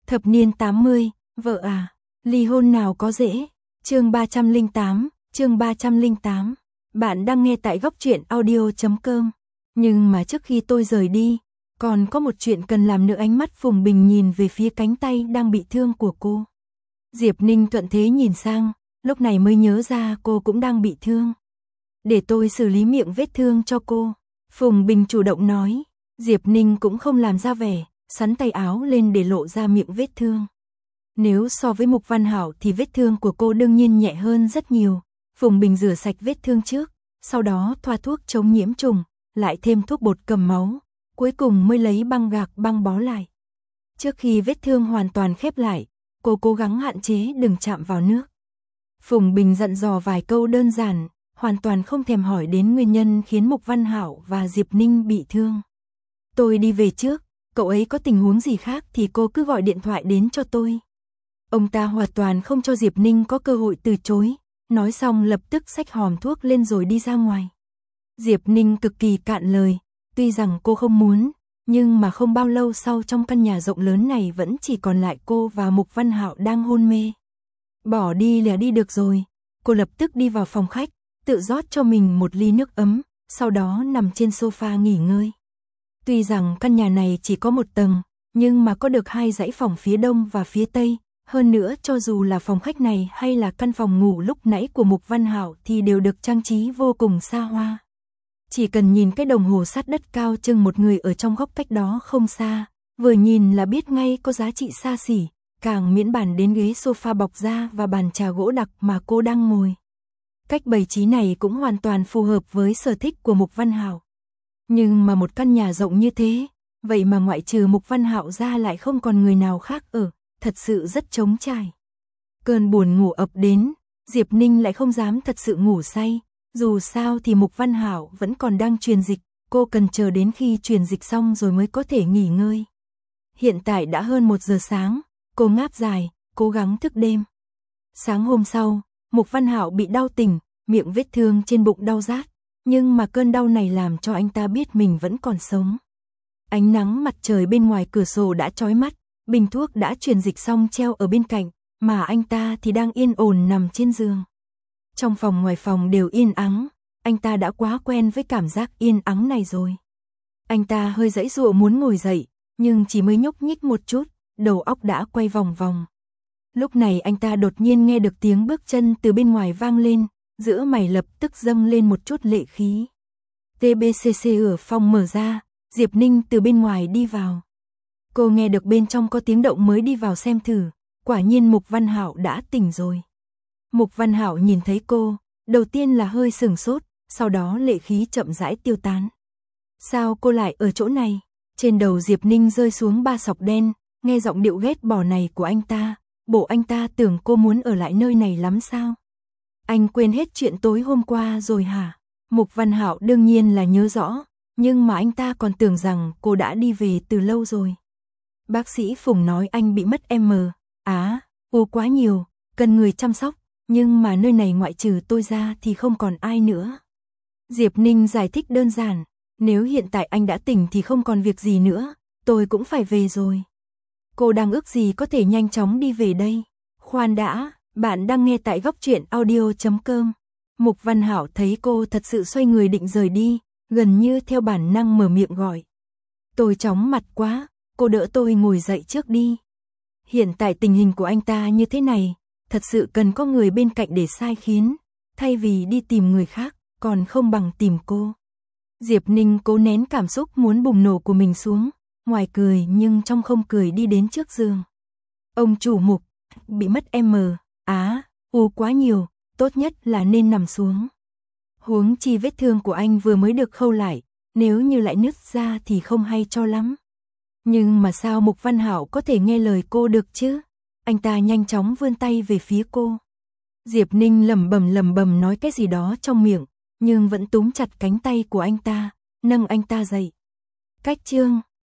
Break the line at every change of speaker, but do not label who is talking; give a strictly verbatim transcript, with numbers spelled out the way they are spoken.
Thập niên tám mươi, vợ à, ly hôn nào có dễ. Chương ba trăm lẻ tám, chương ba trăm lẻ tám. Bạn đang nghe tại góc truyện audio chấm com. Nhưng mà trước khi tôi rời đi, còn có một chuyện cần làm nữa. Ánh mắt Phùng Bình nhìn về phía cánh tay đang bị thương của cô. Diệp Ninh thuận thế nhìn sang, lúc này mới nhớ ra cô cũng đang bị thương. Để tôi xử lý miệng vết thương cho cô. Phùng Bình chủ động nói. Diệp Ninh cũng không làm ra vẻ, sắn tay áo lên để lộ ra miệng vết thương. Nếu so với Mục Văn Hảo thì vết thương của cô đương nhiên nhẹ hơn rất nhiều. Phùng Bình rửa sạch vết thương trước, sau đó thoa thuốc chống nhiễm trùng, lại thêm thuốc bột cầm máu, cuối cùng mới lấy băng gạc băng bó lại. Trước khi vết thương hoàn toàn khép lại, cô cố gắng hạn chế đừng chạm vào nước. Phùng Bình dặn dò vài câu đơn giản, hoàn toàn không thèm hỏi đến nguyên nhân khiến Mục Văn Hảo và Diệp Ninh bị thương. Tôi đi về trước, cậu ấy có tình huống gì khác thì cô cứ gọi điện thoại đến cho tôi. Ông ta hoàn toàn không cho Diệp Ninh có cơ hội từ chối, nói xong lập tức xách hòm thuốc lên rồi đi ra ngoài. Diệp Ninh cực kỳ cạn lời, tuy rằng cô không muốn, nhưng mà không bao lâu sau trong căn nhà rộng lớn này vẫn chỉ còn lại cô và Mục Văn Hạo đang hôn mê. Bỏ đi là đi được rồi, cô lập tức đi vào phòng khách, tự rót cho mình một ly nước ấm, sau đó nằm trên sofa nghỉ ngơi. Tuy rằng căn nhà này chỉ có một tầng, nhưng mà có được hai dãy phòng phía đông và phía tây, hơn nữa cho dù là phòng khách này hay là căn phòng ngủ lúc nãy của Mục Văn Hạo thì đều được trang trí vô cùng xa hoa. Chỉ cần nhìn cái đồng hồ sát đất cao chừng một người ở trong góc cách đó không xa, vừa nhìn là biết ngay có giá trị xa xỉ, càng miễn bàn đến ghế sofa bọc da và bàn trà gỗ đặc mà cô đang ngồi. Cách bày trí này cũng hoàn toàn phù hợp với sở thích của Mục Văn Hạo. Nhưng mà một căn nhà rộng như thế, vậy mà ngoại trừ Mục Văn Hạo ra lại không còn người nào khác ở, thật sự rất trống trải. Cơn buồn ngủ ập đến, Diệp Ninh lại không dám thật sự ngủ say, dù sao thì Mục Văn Hạo vẫn còn đang truyền dịch, cô cần chờ đến khi truyền dịch xong rồi mới có thể nghỉ ngơi. Hiện tại đã hơn một giờ sáng, cô ngáp dài, cố gắng thức đêm. Sáng hôm sau, Mục Văn Hạo bị đau tỉnh, miệng vết thương trên bụng đau rát, nhưng mà cơn đau này làm cho anh ta biết mình vẫn còn sống. Ánh nắng mặt trời bên ngoài cửa sổ đã chói mắt, bình thuốc đã truyền dịch xong treo ở bên cạnh, mà anh ta thì đang yên ổn nằm trên giường. Trong phòng ngoài phòng đều yên ắng, anh ta đã quá quen với cảm giác yên ắng này rồi. Anh ta hơi giãy giụa muốn ngồi dậy, nhưng chỉ mới nhúc nhích một chút, đầu óc đã quay vòng vòng. Lúc này anh ta đột nhiên nghe được tiếng bước chân từ bên ngoài vang lên, giữa mày lập tức dâng lên một chút lệ khí. tê bê xê xê ở phòng mở ra, Diệp Ninh từ bên ngoài đi vào. Cô nghe được bên trong có tiếng động mới đi vào xem thử, quả nhiên Mục Văn Hạo đã tỉnh rồi. Mục Văn Hạo nhìn thấy cô, đầu tiên là hơi sửng sốt, sau đó lệ khí chậm rãi tiêu tán. Sao cô lại ở chỗ này? Trên đầu Diệp Ninh rơi xuống ba sọc đen, nghe giọng điệu ghét bỏ này của anh ta, bộ anh ta tưởng cô muốn ở lại nơi này lắm sao? Anh quên hết chuyện tối hôm qua rồi hả? Mục Văn Hạo đương nhiên là nhớ rõ, nhưng mà anh ta còn tưởng rằng cô đã đi về từ lâu rồi. Bác sĩ Phùng nói anh bị mất em Á, u quá nhiều, cần người chăm sóc, nhưng mà nơi này ngoại trừ tôi ra thì không còn ai nữa. Diệp Ninh giải thích đơn giản, nếu hiện tại anh đã tỉnh thì không còn việc gì nữa, tôi cũng phải về rồi. Cô đang ước gì có thể nhanh chóng đi về đây? Khoan đã, bạn đang nghe tại góc truyện audio chấm com. Mục Văn Hạo thấy cô thật sự xoay người định rời đi, gần như theo bản năng mở miệng gọi. Tôi chóng mặt quá, cô đỡ tôi ngồi dậy trước đi. Hiện tại tình hình của anh ta như thế này, thật sự cần có người bên cạnh để sai khiến, thay vì đi tìm người khác, còn không bằng tìm cô. Diệp Ninh cố nén cảm xúc muốn bùng nổ của mình xuống, ngoài cười nhưng trong không cười đi đến trước giường. Ông chủ Mục, bị mất em Á, u quá nhiều, tốt nhất là nên nằm xuống. Huống chi vết thương của anh vừa mới được khâu lại, nếu như lại nứt ra thì không hay cho lắm. Nhưng mà sao Mục Văn Hạo có thể nghe lời cô được chứ? Anh ta nhanh chóng vươn tay về phía cô. Diệp Ninh lẩm bẩm lẩm bẩm nói cái gì đó trong miệng, nhưng vẫn túm chặt cánh tay của anh ta, nâng anh ta dậy. Cách chương